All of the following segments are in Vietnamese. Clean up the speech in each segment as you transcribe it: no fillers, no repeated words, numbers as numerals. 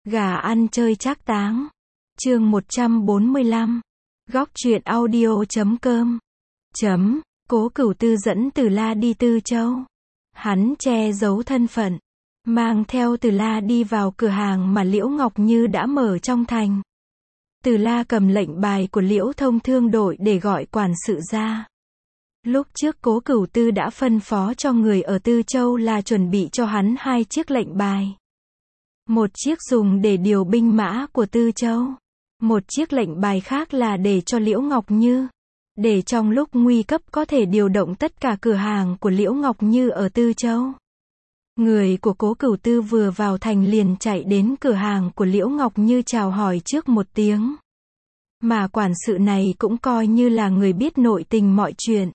Gà ăn chơi trác táng. Chương 145. Góc truyện audio.com. Cố Cửu Tư dẫn Từ La đi Tư Châu. Hắn che giấu thân phận, mang theo Từ La đi vào cửa hàng mà Liễu Ngọc Như đã mở trong thành. Từ La cầm lệnh bài của Liễu Thông Thương đội để gọi quản sự ra. Lúc trước Cố Cửu Tư đã phân phó cho người ở Tư Châu là chuẩn bị cho hắn 2 chiếc lệnh bài. Một chiếc dùng để điều binh mã của Tư Châu. Một chiếc lệnh bài khác là để cho Liễu Ngọc Như, để trong lúc nguy cấp có thể điều động tất cả cửa hàng của Liễu Ngọc Như ở Tư Châu. Người của Cố Cửu Tư vừa vào thành liền chạy đến cửa hàng của Liễu Ngọc Như chào hỏi trước một tiếng. Mà quản sự này cũng coi như là người biết nội tình mọi chuyện.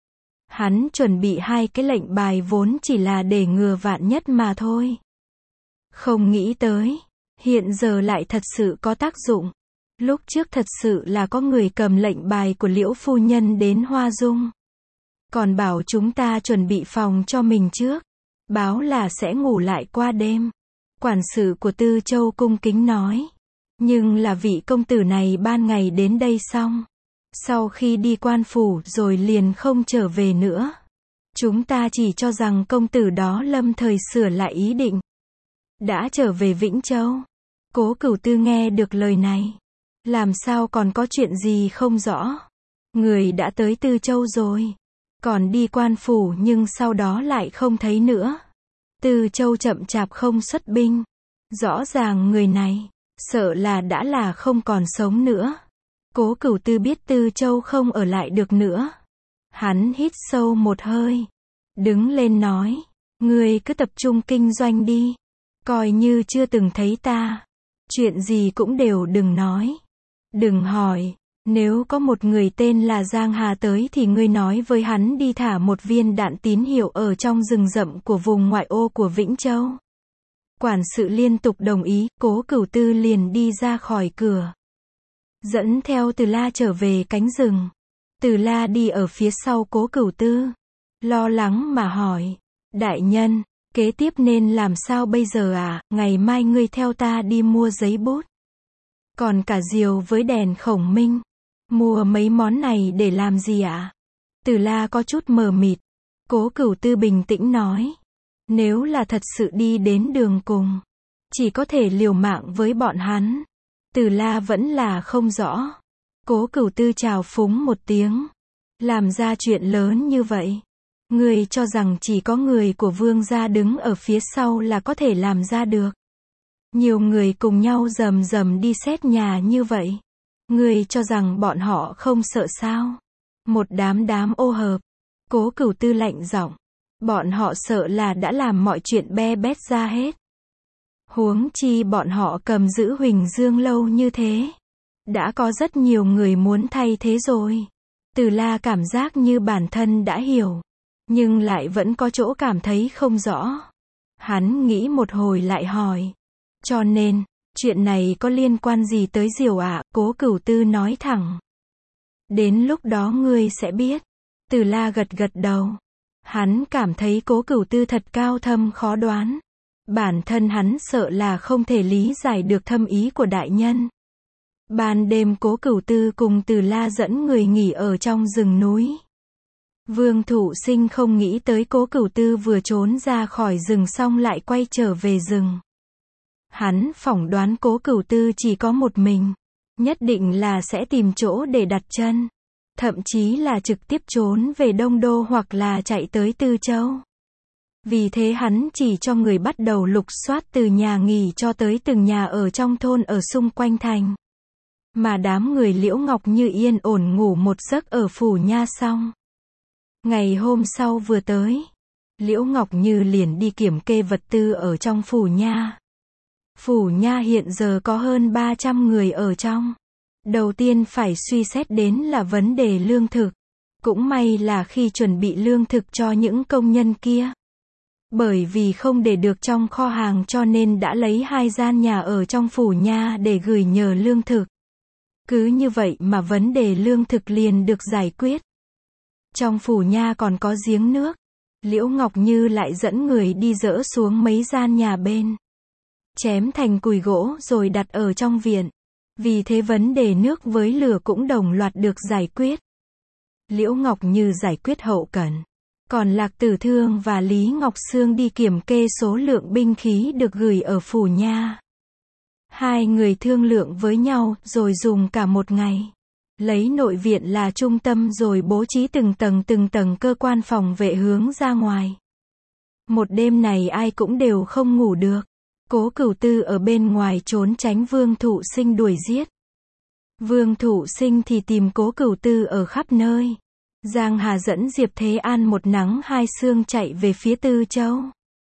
Hắn chuẩn bị 2 cái lệnh bài vốn chỉ là để ngừa vạn nhất mà thôi. Không nghĩ tới, hiện giờ lại thật sự có tác dụng. Lúc trước thật sự là có người cầm lệnh bài của Liễu phu nhân đến Hoa Dung. Còn bảo chúng ta chuẩn bị phòng cho mình trước. Báo là sẽ ngủ lại qua đêm. Quản sự của Tư Châu cung kính nói. Nhưng là vị công tử này ban ngày đến đây xong. Sau khi đi quan phủ rồi liền không trở về nữa. Chúng ta chỉ cho rằng công tử đó lâm thời sửa lại ý định. Đã trở về Vĩnh Châu. Cố Cửu Tư nghe được lời này. Làm sao còn có chuyện gì không rõ. Người đã tới Tư Châu rồi. Còn đi quan phủ nhưng sau đó lại không thấy nữa. Tư Châu chậm chạp không xuất binh. Rõ ràng người này, sợ là đã là không còn sống nữa. Cố Cửu Tư biết Tư Châu không ở lại được nữa. Hắn hít sâu một hơi. Đứng lên nói. Ngươi cứ tập trung kinh doanh đi. Coi như chưa từng thấy ta. Chuyện gì cũng đều đừng nói. Đừng hỏi. Nếu có một người tên là Giang Hà tới thì ngươi nói với hắn đi thả một viên đạn tín hiệu ở trong rừng rậm của vùng ngoại ô của Vĩnh Châu. Quản sự liên tục đồng ý, Cố Cửu Tư liền đi ra khỏi cửa. Dẫn theo Từ La trở về cánh rừng. Từ La đi ở phía sau Cố Cửu Tư. Lo lắng mà hỏi. Đại nhân, kế tiếp nên làm sao bây giờ à? Ngày mai ngươi theo ta đi mua giấy bút. Còn cả diều với đèn khổng minh. Mua mấy món này để làm gì ạ? Từ La có chút mờ mịt. Cố Cửu Tư bình tĩnh nói. Nếu là thật sự đi đến đường cùng, chỉ có thể liều mạng với bọn hắn. Từ La vẫn là không rõ. Cố Cửu Tư chào phúng một tiếng. Làm ra chuyện lớn như vậy. Người cho rằng chỉ có người của Vương gia đứng ở phía sau là có thể làm ra được. Nhiều người cùng nhau rầm rầm đi xét nhà như vậy. Người cho rằng bọn họ không sợ sao? Một đám ô hợp. Cố Cửu Tư lạnh giọng. Bọn họ sợ là đã làm mọi chuyện be bét ra hết. Huống chi bọn họ cầm giữ Huỳnh Dương lâu như thế. Đã có rất nhiều người muốn thay thế rồi. Từ La cảm giác như bản thân đã hiểu. Nhưng lại vẫn có chỗ cảm thấy không rõ. Hắn nghĩ một hồi lại hỏi. Cho nên, chuyện này có liên quan gì tới Diều ạ? Cố Cửu Tư nói thẳng. Đến lúc đó ngươi sẽ biết. Từ La gật đầu. Hắn cảm thấy Cố Cửu Tư thật cao thâm khó đoán. Bản thân hắn sợ là không thể lý giải được thâm ý của đại nhân. Ban đêm Cố Cửu Tư cùng Từ La dẫn người nghỉ ở trong rừng núi. Vương Thụ Sinh không nghĩ tới Cố Cửu Tư vừa trốn ra khỏi rừng xong lại quay trở về rừng. Hắn phỏng đoán Cố Cửu Tư chỉ có một mình. Nhất định là sẽ tìm chỗ để đặt chân. Thậm chí là trực tiếp trốn về Đông Đô hoặc là chạy tới Tư Châu. Vì thế hắn chỉ cho người bắt đầu lục soát từ nhà nghỉ cho tới từng nhà ở trong thôn ở xung quanh thành. Mà đám người Liễu Ngọc Như yên ổn ngủ một giấc ở phủ nha xong. Ngày hôm sau vừa tới, Liễu Ngọc Như liền đi kiểm kê vật tư ở trong phủ nha. Phủ nha hiện giờ có hơn 300 người ở trong. Đầu tiên phải suy xét đến là vấn đề lương thực. Cũng may là khi chuẩn bị lương thực cho những công nhân kia. Bởi vì không để được trong kho hàng cho nên đã lấy 2 gian nhà ở trong phủ nha để gửi nhờ lương thực. Cứ như vậy mà vấn đề lương thực liền được giải quyết. Trong phủ nha còn có giếng nước. Liễu Ngọc Như lại dẫn người đi dỡ xuống mấy gian nhà bên. chém thành cùi gỗ rồi đặt ở trong viện. Vì thế vấn đề nước với lửa cũng đồng loạt được giải quyết. Liễu Ngọc Như giải quyết hậu cần. Còn Lạc Tử Thương và Lý Ngọc Sương đi kiểm kê số lượng binh khí được gửi ở phủ nha. Hai người thương lượng với nhau rồi dùng cả một ngày. Lấy nội viện là trung tâm rồi bố trí từng tầng cơ quan phòng vệ hướng ra ngoài. Một đêm này ai cũng đều không ngủ được. Cố Cửu Tư ở bên ngoài trốn tránh Vương Thụ Sinh đuổi giết. Vương Thụ Sinh thì tìm Cố Cửu Tư ở khắp nơi. Giang Hà dẫn Diệp Thế An một nắng hai sương chạy về phía Tư Châu.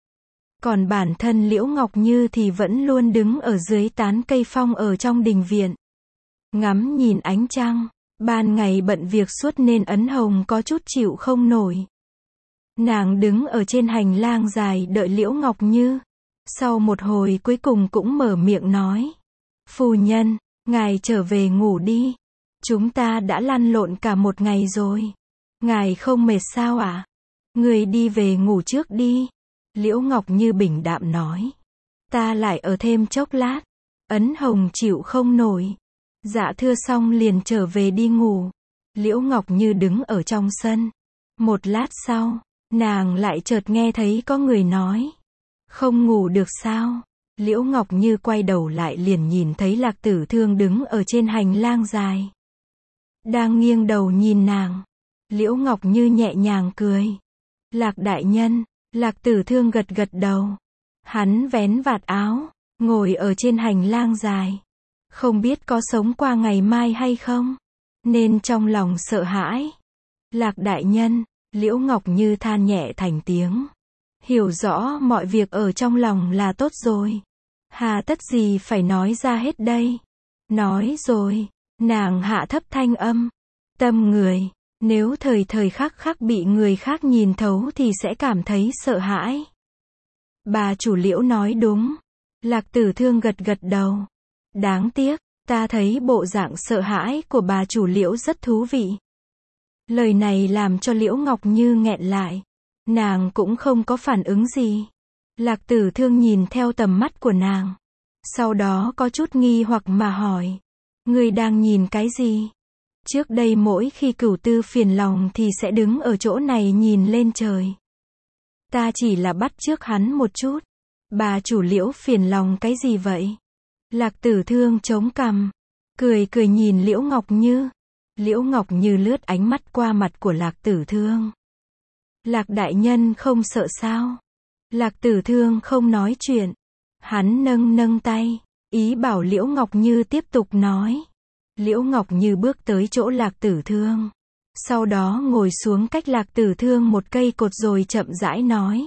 Còn bản thân Liễu Ngọc Như thì vẫn luôn đứng ở dưới tán cây phong ở trong đình viện. Ngắm nhìn ánh trăng. Ban ngày bận việc suốt nên Ấn Hồng có chút chịu không nổi. Nàng đứng ở trên hành lang dài đợi Liễu Ngọc Như. Sau một hồi cuối cùng cũng mở miệng nói. Phu nhân, ngài trở về ngủ đi. Chúng ta đã lăn lộn cả một ngày rồi. Ngài không mệt sao ạ? Người đi về ngủ trước đi. Liễu Ngọc Như bình đạm nói. Ta lại ở thêm chốc lát. Ấn Hồng chịu không nổi. Dạ thưa xong liền trở về đi ngủ. Liễu Ngọc Như đứng ở trong sân. Một lát sau, nàng lại chợt nghe thấy có người nói. Không ngủ được sao? Liễu Ngọc Như quay đầu lại liền nhìn thấy Lạc Tử Thương đứng ở trên hành lang dài. Đang nghiêng đầu nhìn nàng. Liễu Ngọc Như nhẹ nhàng cười. Lạc đại nhân. Lạc Tử Thương gật gật đầu. Hắn vén vạt áo, ngồi ở trên hành lang dài. Không biết có sống qua ngày mai hay không, nên trong lòng sợ hãi. Lạc đại nhân. Liễu Ngọc Như than nhẹ thành tiếng. Hiểu rõ mọi việc ở trong lòng là tốt rồi. Hà tất gì phải nói ra hết đây. Nói rồi, nàng hạ thấp thanh âm. Tâm người, nếu thời khắc khắc bị người khác nhìn thấu thì sẽ cảm thấy sợ hãi. Bà chủ Liễu nói đúng. Lạc Tử Thương gật gật đầu. Đáng tiếc, ta thấy bộ dạng sợ hãi của bà chủ Liễu rất thú vị. Lời này làm cho Liễu Ngọc Như nghẹn lại. Nàng cũng không có phản ứng gì. Lạc Tử Thương nhìn theo tầm mắt của nàng. Sau đó có chút nghi hoặc mà hỏi. Ngươi đang nhìn cái gì? Trước đây mỗi khi Cửu Tư phiền lòng thì sẽ đứng ở chỗ này nhìn lên trời. Ta chỉ là bắt chước hắn một chút. Bà chủ Liễu phiền lòng cái gì vậy? Lạc Tử Thương chống cằm. Cười nhìn Liễu Ngọc Như. Liễu Ngọc Như lướt ánh mắt qua mặt của Lạc Tử Thương. Lạc đại nhân không sợ sao? Lạc Tử Thương không nói chuyện. Hắn nâng tay, ý bảo Liễu Ngọc Như tiếp tục nói. Liễu Ngọc Như bước tới chỗ Lạc Tử Thương. Sau đó ngồi xuống cách Lạc Tử Thương một cây cột rồi chậm rãi nói.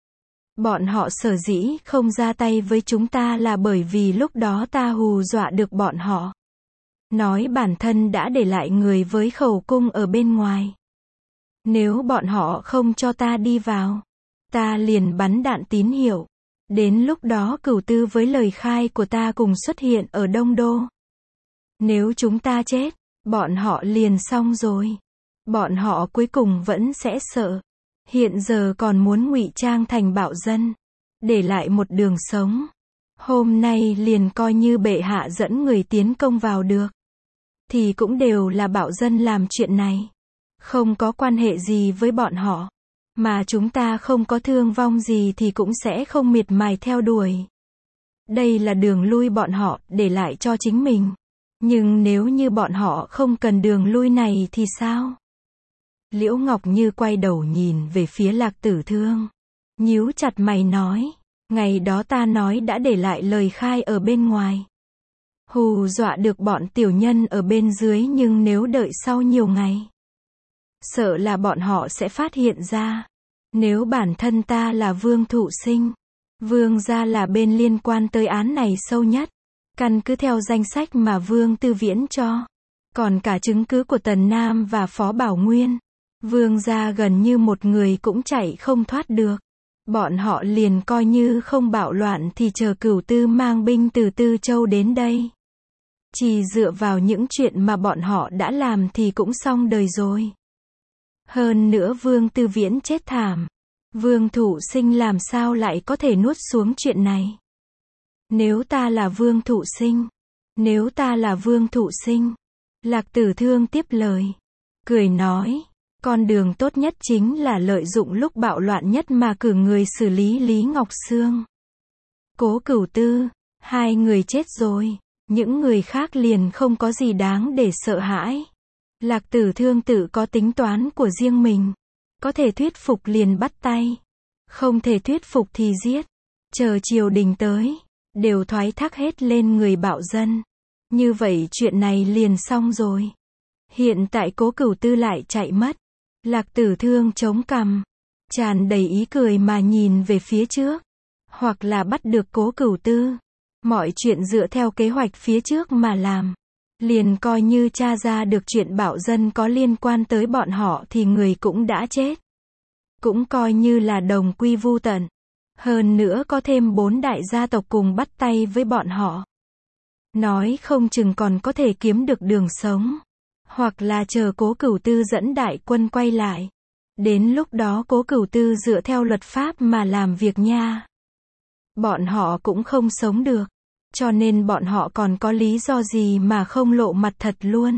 Bọn họ sở dĩ không ra tay với chúng ta là bởi vì lúc đó ta hù dọa được bọn họ. Nói bản thân đã để lại người với khẩu cung ở bên ngoài. Nếu bọn họ không cho ta đi vào, ta liền bắn đạn tín hiệu. Đến lúc đó Cửu Tư với lời khai của ta cùng xuất hiện ở Đông Đô. Nếu chúng ta chết, bọn họ liền xong rồi. Bọn họ cuối cùng vẫn sẽ sợ. Hiện giờ còn muốn ngụy trang thành bạo dân, để lại một đường sống. Hôm nay liền coi như bệ hạ dẫn người tiến công vào được, thì cũng đều là bạo dân làm chuyện này. Không có quan hệ gì với bọn họ. Mà chúng ta không có thương vong gì thì cũng sẽ không miệt mài theo đuổi. Đây là đường lui bọn họ để lại cho chính mình. Nhưng nếu như bọn họ không cần đường lui này thì sao? Liễu Ngọc Như quay đầu nhìn về phía Lạc Tử Thương. Nhíu chặt mày nói. Ngày đó ta nói đã để lại lời khai ở bên ngoài. Hù dọa được bọn tiểu nhân ở bên dưới, nhưng nếu đợi sau nhiều ngày, sợ là bọn họ sẽ phát hiện ra. Nếu bản thân ta là Vương Thụ Sinh, Vương gia là bên liên quan tới án này sâu nhất. Căn cứ theo danh sách mà Vương Tư Viễn cho, còn cả chứng cứ của Tần Nam và Phó Bảo Nguyên, Vương gia gần như một người cũng chạy không thoát được. Bọn họ liền coi như không bạo loạn thì chờ Cửu Tư mang binh từ Tư Châu đến đây. Chỉ dựa vào những chuyện mà bọn họ đã làm thì cũng xong đời rồi. Hơn nữa Vương Tư Viễn chết thảm. Vương Thụ Sinh làm sao lại có thể nuốt xuống chuyện này. Nếu ta là Vương Thụ Sinh. Nếu ta là Vương Thụ Sinh. Lạc Tử Thương tiếp lời. Cười nói. Con đường tốt nhất chính là lợi dụng lúc bạo loạn nhất mà cử người xử lý Lý Ngọc Sương. Cố Cửu Tư. Hai người chết rồi. Những người khác liền không có gì đáng để sợ hãi. Lạc Tử Thương tự có tính toán của riêng mình. Có thể thuyết phục liền bắt tay. Không thể thuyết phục thì giết. Chờ triều đình tới. Đều thoái thác hết lên người bạo dân. Như vậy chuyện này liền xong rồi. Hiện tại Cố Cửu Tư lại chạy mất. Lạc Tử Thương chống cằm. Tràn đầy ý cười mà nhìn về phía trước. Hoặc là bắt được Cố Cửu Tư. Mọi chuyện dựa theo kế hoạch phía trước mà làm. Liền coi như tra ra được chuyện bạo dân có liên quan tới bọn họ thì người cũng đã chết. Cũng coi như là đồng quy vu tận. Hơn nữa có thêm 4 đại gia tộc cùng bắt tay với bọn họ. Nói không chừng còn có thể kiếm được đường sống. Hoặc là chờ Cố Cửu Tư dẫn đại quân quay lại. Đến lúc đó Cố Cửu Tư dựa theo luật pháp mà làm việc nha. Bọn họ cũng không sống được. Cho nên bọn họ còn có lý do gì mà không lộ mặt thật luôn.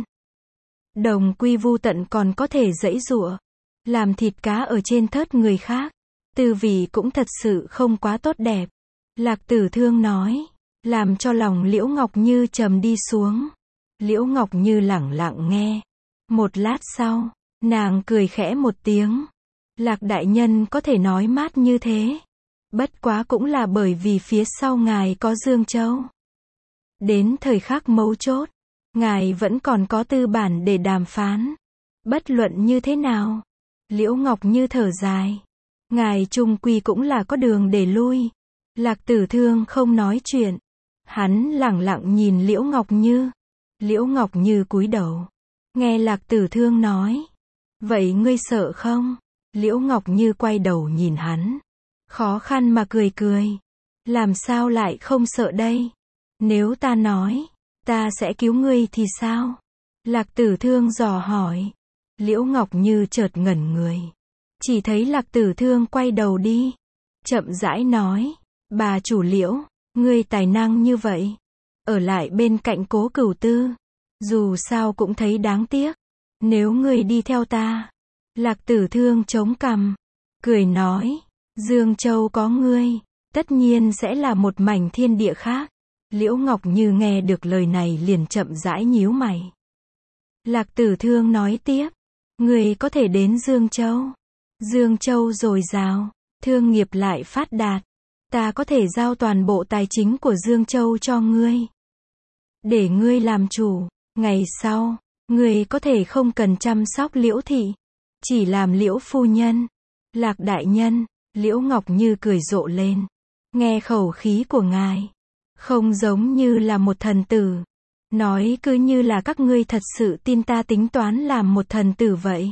Đồng quy vu tận còn có thể giãy giụa. Làm thịt cá ở trên thớt người khác. Tư vị cũng thật sự không quá tốt đẹp. Lạc Tử Thương nói. Làm cho lòng Liễu Ngọc Như trầm đi xuống. Liễu Ngọc Như lẳng lặng nghe. Một lát sau, nàng cười khẽ một tiếng. Lạc đại nhân có thể nói mát như thế. Bất quá cũng là bởi vì phía sau ngài có Dương Châu. Đến thời khắc mấu chốt, ngài vẫn còn có tư bản để đàm phán. Bất luận như thế nào, Liễu Ngọc Như thở dài. Ngài chung quy cũng là có đường để lui. Lạc Tử Thương không nói chuyện. Hắn lẳng lặng nhìn Liễu Ngọc Như. Liễu Ngọc Như cúi đầu. Nghe Lạc Tử Thương nói. Vậy ngươi sợ không? Liễu Ngọc Như quay đầu nhìn hắn. Khó khăn mà cười cười. Làm sao lại không sợ đây? Nếu ta nói, ta sẽ cứu ngươi thì sao? Lạc Tử Thương dò hỏi. Liễu Ngọc Như chợt ngẩn người. Chỉ thấy Lạc Tử Thương quay đầu đi. Chậm rãi nói. Bà chủ Liễu, ngươi tài năng như vậy. Ở lại bên cạnh Cố Cửu Tư. Dù sao cũng thấy đáng tiếc. Nếu ngươi đi theo ta. Lạc Tử Thương chống cằm. Cười nói. Dương Châu có ngươi. Tất nhiên sẽ là một mảnh thiên địa khác. Liễu Ngọc Như nghe được lời này liền chậm rãi nhíu mày. Lạc Tử Thương nói tiếp. Ngươi có thể đến Dương Châu. Dương Châu dồi dào. Thương nghiệp lại phát đạt. Ta có thể giao toàn bộ tài chính của Dương Châu cho ngươi. Để ngươi làm chủ. Ngày sau, ngươi có thể không cần chăm sóc Liễu thị. Chỉ làm Liễu phu nhân. Lạc đại nhân. Liễu Ngọc Như cười rộ lên. Nghe khẩu khí của ngài. Không giống như là một thần tử. Nói cứ như là các ngươi thật sự tin ta tính toán làm một thần tử vậy.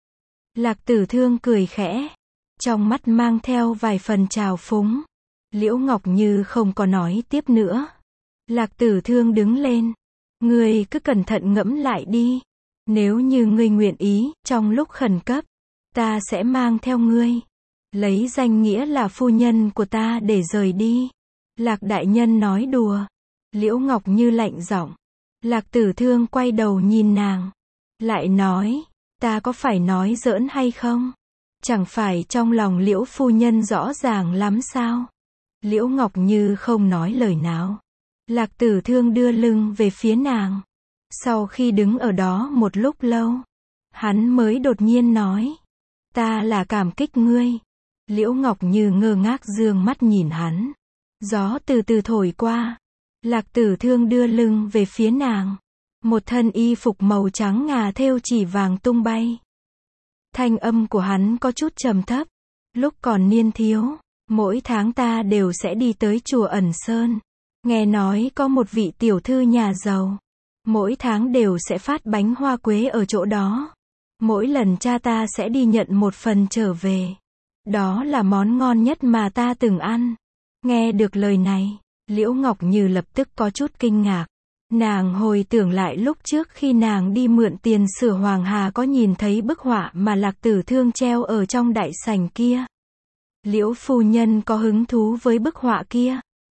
Lạc Tử Thương cười khẽ. Trong mắt mang theo vài phần trào phúng. Liễu Ngọc Như không có nói tiếp nữa. Lạc Tử Thương đứng lên. Ngươi cứ cẩn thận ngẫm lại đi. Nếu như ngươi nguyện ý, trong lúc khẩn cấp, ta sẽ mang theo ngươi. Lấy danh nghĩa là phu nhân của ta để rời đi. Lạc đại nhân nói đùa. Liễu Ngọc Như lạnh giọng. Lạc Tử Thương quay đầu nhìn nàng. Lại nói, ta có phải nói giỡn hay không? Chẳng phải trong lòng Liễu phu nhân rõ ràng lắm sao? Liễu Ngọc Như không nói lời nào. Lạc Tử Thương đưa lưng về phía nàng. Sau khi đứng ở đó một lúc lâu, hắn mới đột nhiên nói. Ta là cảm kích ngươi. Liễu Ngọc Như ngơ ngác dương mắt nhìn hắn. Gió từ từ thổi qua. Lạc Tử Thương đưa lưng về phía nàng. Một thân y phục màu trắng ngà thêu chỉ vàng tung bay. Thanh âm của hắn có chút trầm thấp. Lúc còn niên thiếu, mỗi tháng ta đều sẽ đi tới chùa Ẩn Sơn. Nghe nói có một vị tiểu thư nhà giàu. Mỗi tháng đều sẽ phát bánh hoa quế ở chỗ đó. Mỗi lần cha ta sẽ đi nhận một phần trở về. Đó là món ngon nhất mà ta từng ăn. Nghe được lời này, Liễu Ngọc Như lập tức có chút kinh ngạc. Nàng hồi tưởng lại lúc trước khi nàng đi mượn tiền sửa Hoàng Hà có nhìn thấy bức họa mà Lạc Tử Thương treo ở trong đại sảnh kia. Liễu phu nhân có hứng thú với bức họa kia.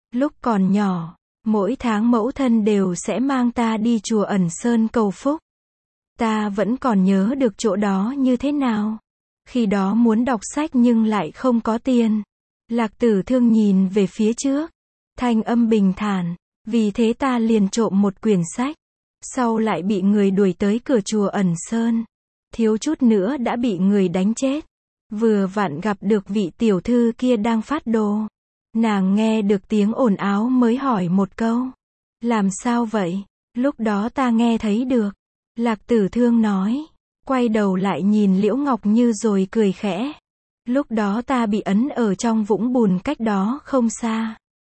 Lúc còn nhỏ, mỗi tháng mẫu thân đều sẽ mang ta đi chùa Ẩn Sơn cầu phúc. Ta vẫn còn nhớ được chỗ đó như thế nào. Khi đó muốn đọc sách nhưng lại không có tiền. Lạc Tử Thương nhìn về phía trước. Thanh âm bình thản. Vì thế ta liền trộm một quyển sách. Sau lại bị người đuổi tới cửa chùa Ẩn Sơn. Thiếu chút nữa đã bị người đánh chết. Vừa vặn gặp được vị tiểu thư kia đang phát đồ. Nàng nghe được tiếng ồn ào mới hỏi một câu. Làm sao vậy? Lúc đó ta nghe thấy được. Lạc Tử Thương nói. Quay đầu lại nhìn Liễu Ngọc Như rồi cười khẽ. Lúc đó ta bị ấn ở trong vũng bùn cách đó không xa.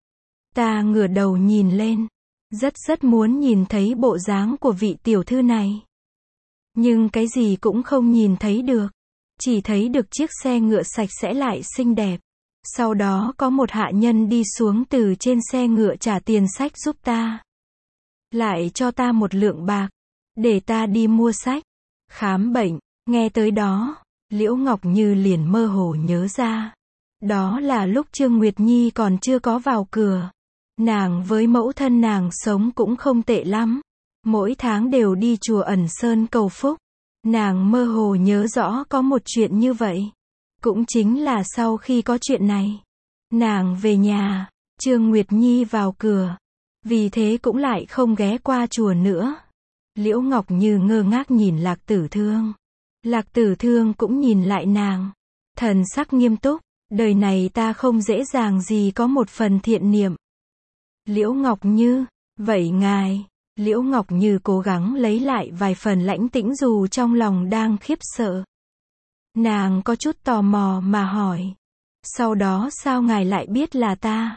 Ta ngửa đầu nhìn lên. Rất muốn nhìn thấy bộ dáng của vị tiểu thư này. Nhưng cái gì cũng không nhìn thấy được. Chỉ thấy được chiếc xe ngựa sạch sẽ lại xinh đẹp. Sau đó có một hạ nhân đi xuống từ trên xe ngựa trả tiền sách giúp ta. Lại cho ta một lượng bạc. Để ta đi mua sách. Khám bệnh. Nghe tới đó, Liễu Ngọc Như liền mơ hồ nhớ ra. Đó là lúc Trương Nguyệt Nhi còn chưa có vào cửa. Nàng với mẫu thân nàng sống cũng không tệ lắm. Mỗi tháng đều đi chùa Ẩn Sơn cầu phúc. Nàng mơ hồ nhớ rõ có một chuyện như vậy. Cũng chính là sau khi có chuyện này. Nàng về nhà, Trương Nguyệt Nhi vào cửa. Vì thế cũng lại không ghé qua chùa nữa. Liễu Ngọc Như ngơ ngác nhìn Lạc Tử Thương. Lạc Tử Thương cũng nhìn lại nàng. Thần sắc nghiêm túc. Đời này ta không dễ dàng gì có một phần thiện niệm. Liễu Ngọc Như, vậy ngài. Liễu Ngọc Như cố gắng lấy lại vài phần lãnh tĩnh dù trong lòng đang khiếp sợ. Nàng có chút tò mò mà hỏi. Sau đó sao ngài lại biết là ta?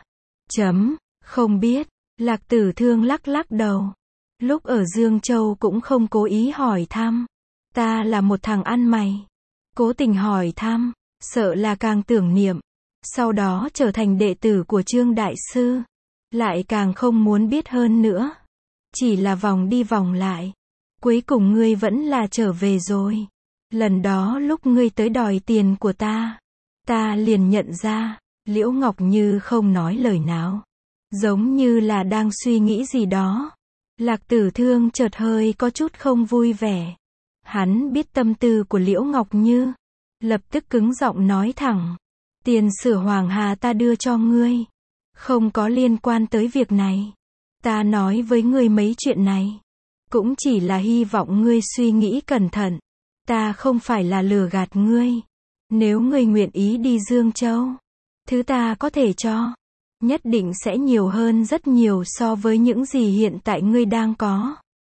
Không biết. Lạc Tử Thương lắc lắc đầu. Lúc ở Dương Châu cũng không cố ý hỏi thăm. Ta là một thằng ăn mày. Cố tình hỏi thăm, sợ là càng tưởng niệm. Sau đó trở thành đệ tử của Trương Đại Sư. Lại càng không muốn biết hơn nữa. Chỉ là vòng đi vòng lại. Cuối cùng ngươi vẫn là trở về rồi. Lần đó lúc ngươi tới đòi tiền của ta. Ta liền nhận ra. Liễu Ngọc Như không nói lời nào. Giống như là đang suy nghĩ gì đó. Lạc Tử Thương chợt hơi có chút không vui vẻ. Hắn biết tâm tư của Liễu Ngọc Như. Lập tức cứng giọng nói thẳng. Tiền sửa Hoàng Hà ta đưa cho ngươi. Không có liên quan tới việc này. Ta nói với ngươi mấy chuyện này. Cũng chỉ là hy vọng ngươi suy nghĩ cẩn thận. Ta không phải là lừa gạt ngươi. Nếu ngươi nguyện ý đi Dương Châu. Thứ ta có thể cho. Nhất định sẽ nhiều hơn rất nhiều so với những gì hiện tại ngươi đang có.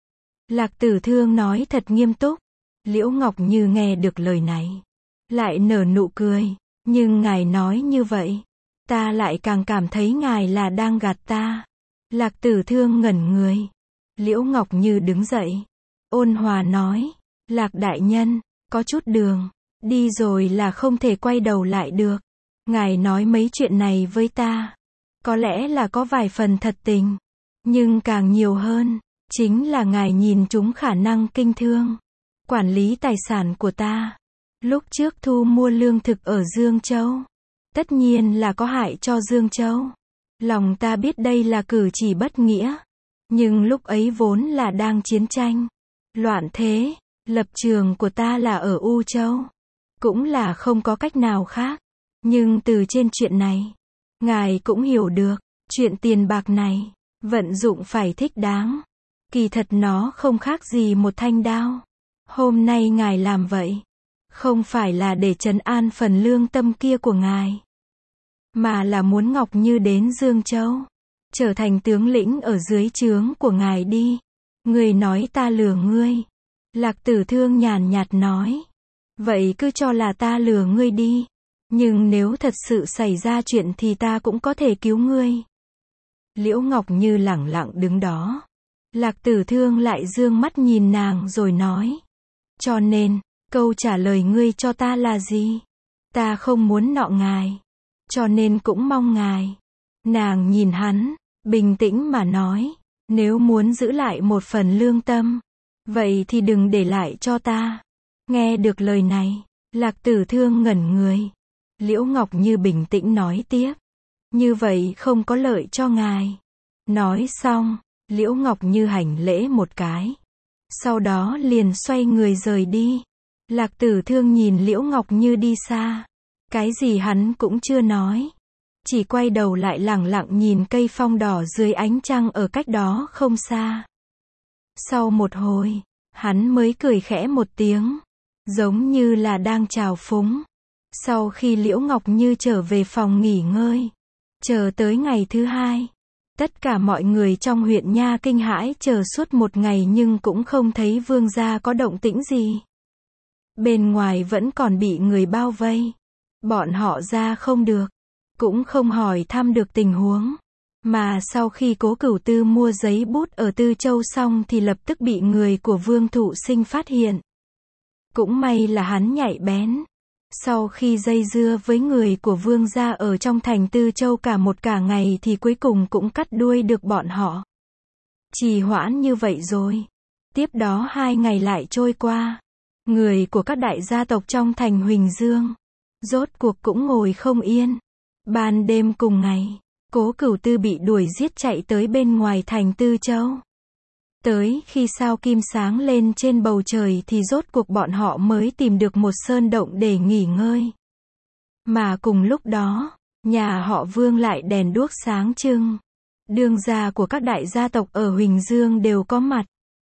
Lạc Tử Thương nói thật nghiêm túc. Liễu Ngọc Như nghe được lời này. Lại nở nụ cười. Nhưng ngài nói như vậy. Ta lại càng cảm thấy ngài là đang gạt ta. Lạc Tử Thương ngẩn người. Liễu Ngọc Như đứng dậy. Ôn hòa nói. Lạc đại nhân, có chút đường. Đi rồi là không thể quay đầu lại được. Ngài nói mấy chuyện này với ta. Có lẽ là có vài phần thật tình. Nhưng càng nhiều hơn. Chính là ngài nhìn trúng khả năng kinh thương. Quản lý tài sản của ta. Lúc trước thu mua lương thực ở Dương Châu. Tất nhiên là có hại cho Dương Châu. Lòng ta biết đây là cử chỉ bất nghĩa. Nhưng lúc ấy vốn là đang chiến tranh. Loạn thế. Lập trường của ta là ở U Châu. Cũng là không có cách nào khác. Nhưng từ trên chuyện này. Ngài cũng hiểu được. Chuyện tiền bạc này. Vận dụng phải thích đáng. Kỳ thật nó không khác gì một thanh đao. Hôm nay ngài làm vậy. Không phải là để trấn an phần lương tâm kia của ngài. Mà là muốn Ngọc Như đến Dương Châu. Trở thành tướng lĩnh ở dưới trướng của ngài đi. Ngươi nói ta lừa ngươi. Lạc Tử Thương nhàn nhạt nói. Vậy cứ cho là ta lừa ngươi đi. Nhưng nếu thật sự xảy ra chuyện thì ta cũng có thể cứu ngươi. Liễu Ngọc Như lẳng lặng đứng đó. Lạc Tử Thương lại dương mắt nhìn nàng rồi nói. Cho nên, câu trả lời ngươi cho ta là gì? Ta không muốn nọ ngài. Cho nên cũng mong ngài. Nàng nhìn hắn, bình tĩnh mà nói. Nếu muốn giữ lại một phần lương tâm. Vậy thì đừng để lại cho ta. Nghe được lời này, Lạc Tử Thương ngẩn người. Liễu Ngọc Như bình tĩnh nói tiếp. Như vậy không có lợi cho ngài. Nói xong, Liễu Ngọc Như hành lễ một cái. Sau đó liền xoay người rời đi. Lạc Tử Thương nhìn Liễu Ngọc Như đi xa. Cái gì hắn cũng chưa nói. Chỉ quay đầu lại lẳng lặng nhìn cây phong đỏ dưới ánh trăng ở cách đó không xa. Sau một hồi, hắn mới cười khẽ một tiếng. Giống như là đang chào phúng. Sau khi Liễu Ngọc Như trở về phòng nghỉ ngơi. Chờ tới ngày thứ hai. Tất cả mọi người trong huyện Nha kinh hãi chờ suốt một ngày nhưng cũng không thấy Vương gia có động tĩnh gì. Bên ngoài vẫn còn bị người bao vây. Bọn họ ra không được. Cũng không hỏi thăm được tình huống. Mà sau khi Cố Cửu Tư mua giấy bút ở Tư Châu xong thì lập tức bị người của Vương Thụ Sinh phát hiện. Cũng may là hắn nhạy bén. Sau khi dây dưa với người của Vương gia ở trong thành Tư Châu cả ngày thì cuối cùng cũng cắt đuôi được bọn họ. Trì hoãn như vậy rồi. Tiếp đó 2 ngày lại trôi qua. Người của các đại gia tộc trong thành Huỳnh Dương. Rốt cuộc cũng ngồi không yên. Ban đêm cùng ngày, Cố Cửu Tư bị đuổi giết chạy tới bên ngoài thành Tư Châu. Tới khi sao kim sáng lên trên bầu trời thì rốt cuộc bọn họ mới tìm được một sơn động để nghỉ ngơi. Mà cùng lúc đó, nhà họ Vương lại đèn đuốc sáng trưng. Đương gia của các đại gia tộc ở Huỳnh Dương đều có mặt.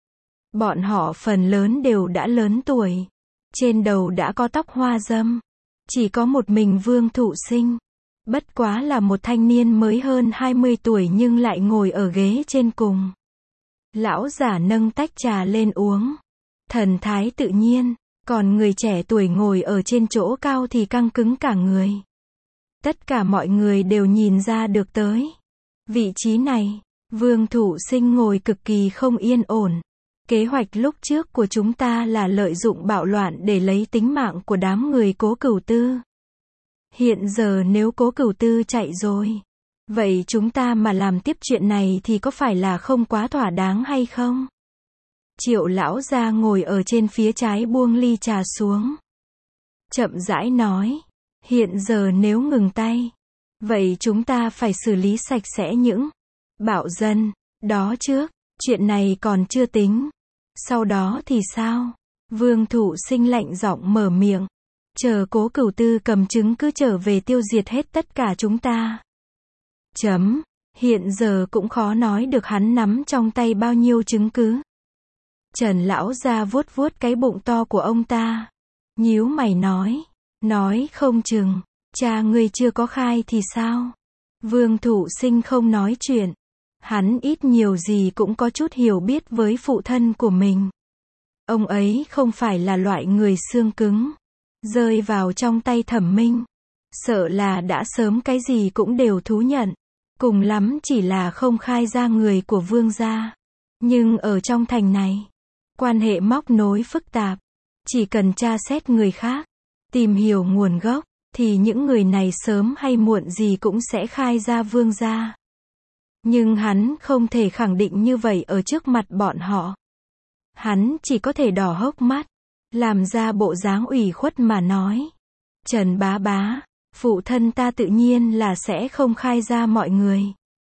Bọn họ phần lớn đều đã lớn tuổi. Trên đầu đã có tóc hoa râm. Chỉ có một mình Vương Thụ Sinh. Bất quá là một thanh niên mới hơn 20 tuổi nhưng lại ngồi ở ghế trên cùng. Lão giả nâng tách trà lên uống. Thần thái tự nhiên. Còn người trẻ tuổi ngồi ở trên chỗ cao thì căng cứng cả người. Tất cả mọi người đều nhìn ra được tới. Vị trí này, Vương Thụ Sinh ngồi cực kỳ không yên ổn. Kế hoạch lúc trước của chúng ta là lợi dụng bạo loạn để lấy tính mạng của đám người Cố Cửu Tư. Hiện giờ nếu Cố Cửu Tư chạy rồi, vậy chúng ta mà làm tiếp chuyện này thì có phải là không quá thỏa đáng hay không? Triệu lão gia ngồi ở trên phía trái buông ly trà xuống. Chậm rãi nói, hiện giờ nếu ngừng tay, vậy chúng ta phải xử lý sạch sẽ những bạo dân, đó trước, chuyện này còn chưa tính. Sau đó thì sao? Vương Thụ Sinh lạnh giọng mở miệng. Chờ Cố Cửu Tư cầm chứng cứ trở về tiêu diệt hết tất cả chúng ta. Hiện giờ cũng khó nói được hắn nắm trong tay bao nhiêu chứng cứ. Trần lão gia vuốt vuốt cái bụng to của ông ta. Nhíu mày nói không chừng, cha ngươi chưa có khai thì sao? Vương Thụ Sinh không nói chuyện. Hắn ít nhiều gì cũng có chút hiểu biết với phụ thân của mình. Ông ấy không phải là loại người xương cứng. Rơi vào trong tay Thẩm Minh. Sợ là đã sớm cái gì cũng đều thú nhận. Cùng lắm chỉ là không khai ra người của Vương gia. Nhưng ở trong thành này, quan hệ móc nối phức tạp. Chỉ cần tra xét người khác, tìm hiểu nguồn gốc, thì những người này sớm hay muộn gì cũng sẽ khai ra Vương gia. Nhưng hắn không thể khẳng định như vậy ở trước mặt bọn họ. Hắn chỉ có thể đỏ hốc mắt, làm ra bộ dáng ủy khuất mà nói. Trần bá bá, phụ thân ta tự nhiên là sẽ không khai ra mọi người.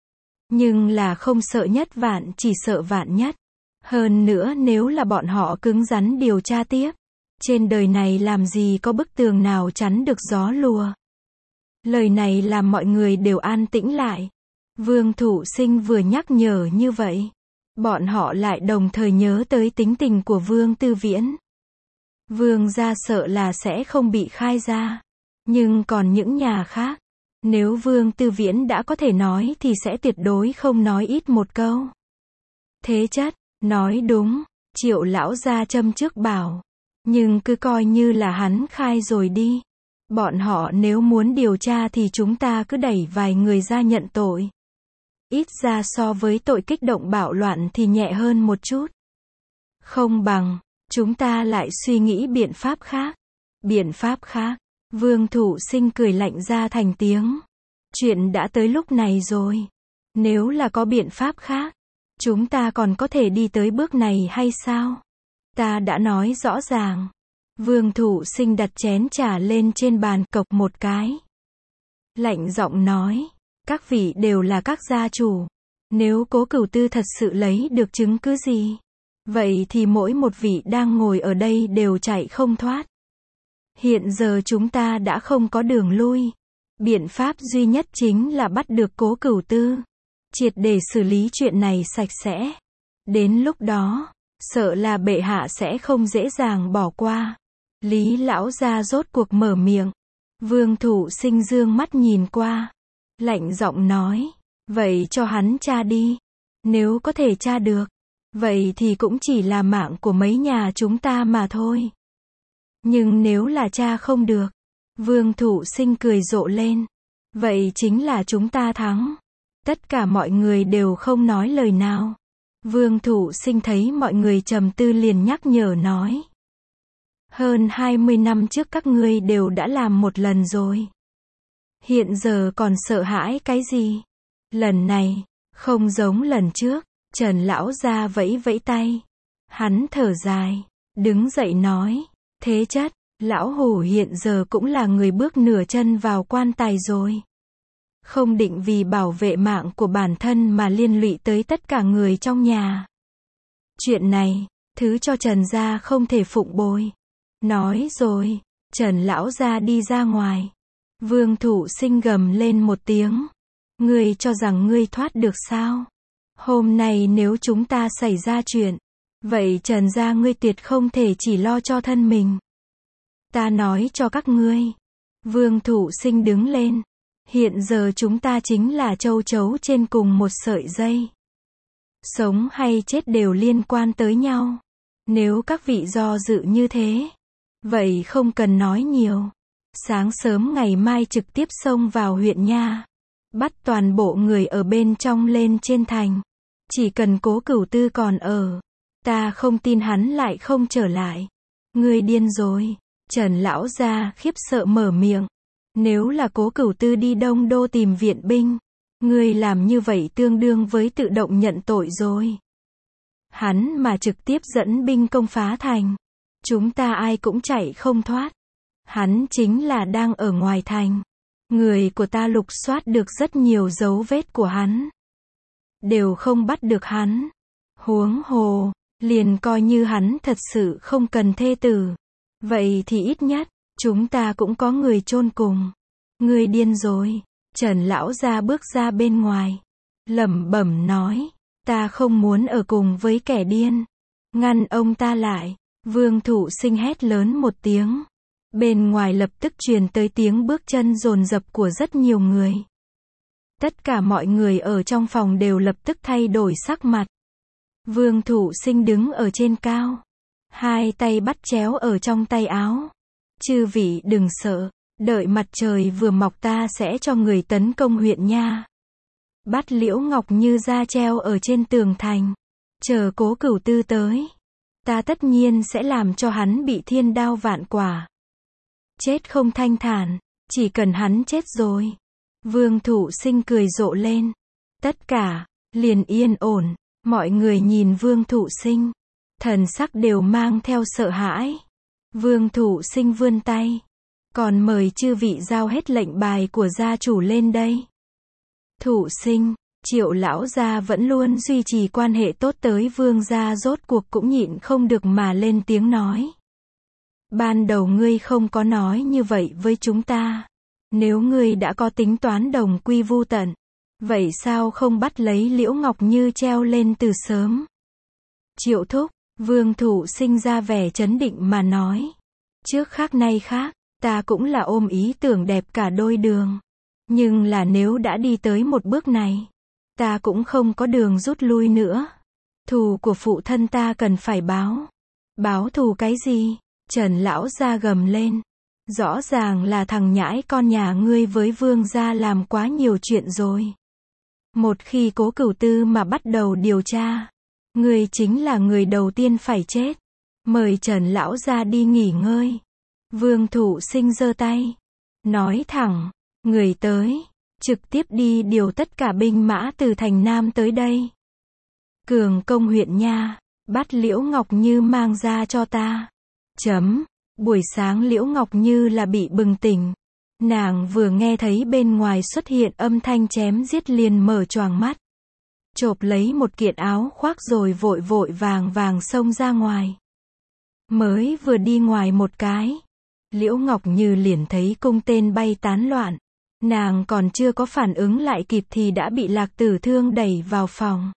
Nhưng là không sợ nhất vạn chỉ sợ vạn nhất. Hơn nữa nếu là bọn họ cứng rắn điều tra tiếp. Trên đời này làm gì có bức tường nào chắn được gió lùa. Lời này làm mọi người đều an tĩnh lại. Vương Thụ Sinh vừa nhắc nhở như vậy. Bọn họ lại đồng thời nhớ tới tính tình của Vương Tư Viễn. Vương gia sợ là sẽ không bị khai ra. Nhưng còn những nhà khác, nếu Vương Tư Viễn đã có thể nói thì sẽ tuyệt đối không nói ít một câu. Thế chất, nói đúng, Triệu lão gia châm trước bảo. Nhưng cứ coi như là hắn khai rồi đi. Bọn họ nếu muốn điều tra thì chúng ta cứ đẩy vài người ra nhận tội. Ít ra so với tội kích động bạo loạn thì nhẹ hơn một chút. Không bằng, chúng ta lại suy nghĩ biện pháp khác. Biện pháp khác. Vương Thụ Sinh cười lạnh ra thành tiếng. Chuyện đã tới lúc này rồi. Nếu là có biện pháp khác, chúng ta còn có thể đi tới bước này hay sao? Ta đã nói rõ ràng. Vương Thụ Sinh đặt chén trà lên trên bàn cộc một cái. Lạnh giọng nói. Các vị đều là các gia chủ. Nếu Cố Cửu Tư thật sự lấy được chứng cứ gì, vậy thì mỗi một vị đang ngồi ở đây đều chạy không thoát. Hiện giờ chúng ta đã không có đường lui. Biện pháp duy nhất chính là bắt được Cố Cửu Tư. Triệt để xử lý chuyện này sạch sẽ. Đến lúc đó, sợ là bệ hạ sẽ không dễ dàng bỏ qua. Lý lão gia rốt cuộc mở miệng. Vương Thụ Sinh dương mắt nhìn qua. Lạnh giọng nói. Vậy cho hắn tra đi. Nếu có thể tra được, vậy thì cũng chỉ là mạng của mấy nhà chúng ta mà thôi. Nhưng nếu là tra không được, Vương Thụ Sinh cười rộ lên. Vậy chính là chúng ta thắng. Tất cả mọi người đều không nói lời nào. Vương Thụ Sinh thấy mọi người trầm tư liền nhắc nhở nói. Hơn 20 năm trước các ngươi đều đã làm một lần rồi. Hiện giờ còn sợ hãi cái gì? Lần này, không giống lần trước. Trần lão gia vẫy vẫy tay. Hắn thở dài, đứng dậy nói. Thế chất, lão hủ hiện giờ cũng là người bước nửa chân vào quan tài rồi. Không định vì bảo vệ mạng của bản thân mà liên lụy tới tất cả người trong nhà. Chuyện này, thứ cho Trần gia không thể phụng bồi. Nói rồi, Trần lão gia đi ra ngoài. Vương Thụ Sinh gầm lên một tiếng. Ngươi cho rằng ngươi thoát được sao? Hôm nay nếu chúng ta xảy ra chuyện, vậy Trần gia ngươi tuyệt không thể chỉ lo cho thân mình. Ta nói cho các ngươi. Vương Thụ Sinh đứng lên. Hiện giờ chúng ta chính là châu chấu trên cùng một sợi dây. Sống hay chết đều liên quan tới nhau. Nếu các vị do dự như thế, vậy không cần nói nhiều. Sáng sớm ngày mai trực tiếp xông vào huyện nha. Bắt toàn bộ người ở bên trong lên trên thành. Chỉ cần Cố Cửu Tư còn ở, ta không tin hắn lại không trở lại. Ngươi điên rồi. Trần lão gia khiếp sợ mở miệng. Nếu là Cố Cửu Tư đi Đông Đô tìm viện binh, ngươi làm như vậy tương đương với tự động nhận tội rồi. Hắn mà trực tiếp dẫn binh công phá thành, chúng ta ai cũng chạy không thoát. Hắn chính là đang ở ngoài thành. Người của ta lục soát được rất nhiều dấu vết của hắn. Đều không bắt được hắn. Huống hồ, liền coi như hắn thật sự không cần thê tử. Vậy thì ít nhất, chúng ta cũng có người chôn cùng. Ngươi điên rồi. Trần lão gia bước ra bên ngoài. Lẩm bẩm nói. Ta không muốn ở cùng với kẻ điên. Ngăn ông ta lại. Vương Thụ Sinh hét lớn một tiếng. Bên ngoài lập tức truyền tới tiếng bước chân dồn dập của rất nhiều người. Tất cả mọi người ở trong phòng đều lập tức thay đổi sắc mặt. Vương Thụ Sinh đứng ở trên cao. Hai tay bắt chéo ở trong tay áo. Chư vị đừng sợ. Đợi mặt trời vừa mọc ta sẽ cho người tấn công huyện nha. Bắt Liễu Ngọc Như ra treo ở trên tường thành. Chờ Cố Cửu Tư tới. Ta tất nhiên sẽ làm cho hắn bị thiên đao vạn quả. Chết không thanh thản. Chỉ cần hắn chết rồi. Vương Thụ Sinh cười rộ lên. Tất cả, liền yên ổn. Mọi người nhìn Vương Thụ Sinh. Thần sắc đều mang theo sợ hãi. Vương Thụ Sinh vươn tay. Còn mời chư vị giao hết lệnh bài của gia chủ lên đây. Thụ Sinh, Triệu lão gia vẫn luôn duy trì quan hệ tốt tới Vương gia rốt cuộc cũng nhịn không được mà lên tiếng nói. Ban đầu ngươi không có nói như vậy với chúng ta. Nếu ngươi đã có tính toán đồng quy vu tận, vậy sao không bắt lấy Liễu Ngọc Như treo lên từ sớm? Triệu thúc, Vương Thụ Sinh ra vẻ trấn định mà nói. Trước khác nay khác, ta cũng là ôm ý tưởng đẹp cả đôi đường. Nhưng là nếu đã đi tới một bước này, ta cũng không có đường rút lui nữa. Thù của phụ thân ta cần phải báo. Báo thù cái gì? Trần lão gia gầm lên. Rõ ràng là thằng nhãi con nhà ngươi với Vương gia làm quá nhiều chuyện rồi. Một khi Cố Cửu Tư mà bắt đầu điều tra, ngươi chính là người đầu tiên phải chết. Mời Trần lão gia đi nghỉ ngơi. Vương Thụ Sinh giơ tay. Nói thẳng. Người tới. Trực tiếp đi điều tất cả binh mã từ thành Nam tới đây. Cường công huyện nha. Bắt Liễu Ngọc Như mang ra cho ta. Buổi sáng Liễu Ngọc Như là bị bừng tỉnh. Nàng vừa nghe thấy bên ngoài xuất hiện âm thanh chém giết liền mở choàng mắt. Chộp lấy một kiện áo khoác rồi vội vội vàng vàng xông ra ngoài. Mới vừa đi ngoài một cái, Liễu Ngọc Như liền thấy cung tên bay tán loạn. Nàng còn chưa có phản ứng lại kịp thì đã bị Lạc Tử Thương đẩy vào phòng.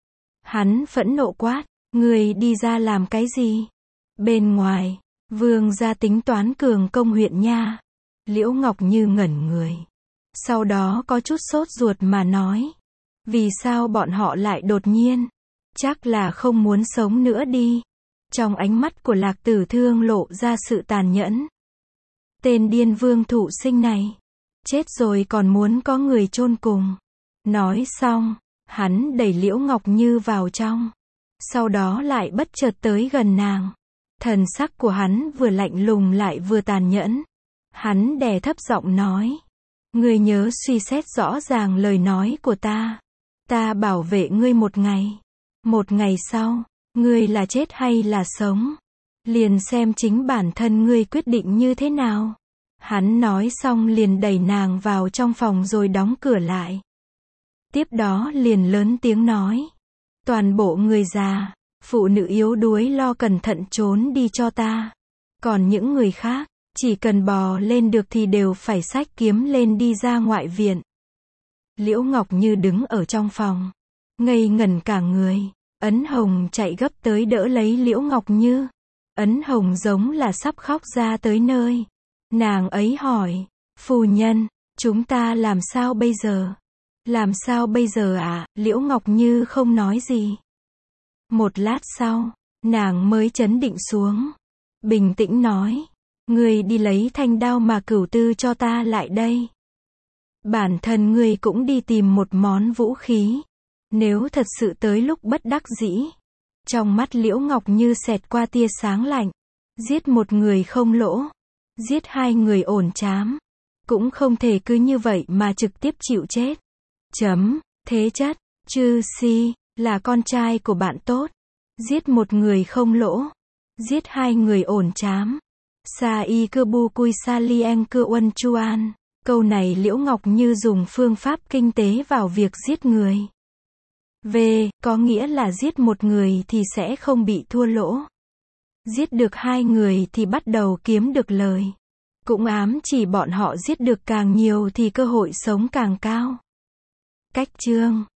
Hắn phẫn nộ quát, người đi ra làm cái gì? Bên ngoài, Vương gia tính toán cường công huyện nha. Liễu Ngọc Như ngẩn người. Sau đó có chút sốt ruột mà nói. Vì sao bọn họ lại đột nhiên? Chắc là không muốn sống nữa đi. Trong ánh mắt của Lạc Tử Thương lộ ra sự tàn nhẫn. Tên điên vương thụ sinh này. Chết rồi còn muốn có người chôn cùng. Nói xong, hắn đẩy Liễu Ngọc Như vào trong. Sau đó lại bất chợt tới gần nàng. Thần sắc của hắn vừa lạnh lùng lại vừa tàn nhẫn. Hắn đè thấp giọng nói. Ngươi nhớ suy xét rõ ràng lời nói của ta. Ta bảo vệ ngươi một ngày. Một ngày sau, ngươi là chết hay là sống? Liền xem chính bản thân ngươi quyết định như thế nào. Hắn nói xong liền đẩy nàng vào trong phòng rồi đóng cửa lại. Tiếp đó liền lớn tiếng nói. Toàn bộ người già, phụ nữ yếu đuối lo cẩn thận trốn đi cho ta. Còn những người khác, chỉ cần bò lên được thì đều phải xách kiếm lên đi ra ngoại viện. Liễu Ngọc Như đứng ở trong phòng, ngây ngẩn cả người. Ấn Hồng chạy gấp tới đỡ lấy Liễu Ngọc Như. Ấn Hồng giống là sắp khóc ra tới nơi. Nàng ấy hỏi, phu nhân, chúng ta làm sao bây giờ? Làm sao bây giờ ạ? Liễu Ngọc Như không nói gì. Một lát sau, nàng mới trấn định xuống. Bình tĩnh nói, ngươi đi lấy thanh đao mà Cửu Tư cho ta lại đây. Bản thân ngươi cũng đi tìm một món vũ khí. Nếu thật sự tới lúc bất đắc dĩ. Trong mắt Liễu Ngọc Như xẹt qua tia sáng lạnh. Giết một người không lỗ. Giết hai người ổn chám. Cũng không thể cứ như vậy mà trực tiếp chịu chết. Thế chất, Chư Si, là con trai của bạn tốt. Giết một người không lỗ. Giết hai người ổn chám. Sa y cơ bu cui sa lieng cơ uân chuan. Câu này Liễu Ngọc Như dùng phương pháp kinh tế vào việc giết người. Có nghĩa là giết một người thì sẽ không bị thua lỗ. Giết được hai người thì bắt đầu kiếm được lời. Cũng ám chỉ bọn họ giết được càng nhiều thì cơ hội sống càng cao. Cách chương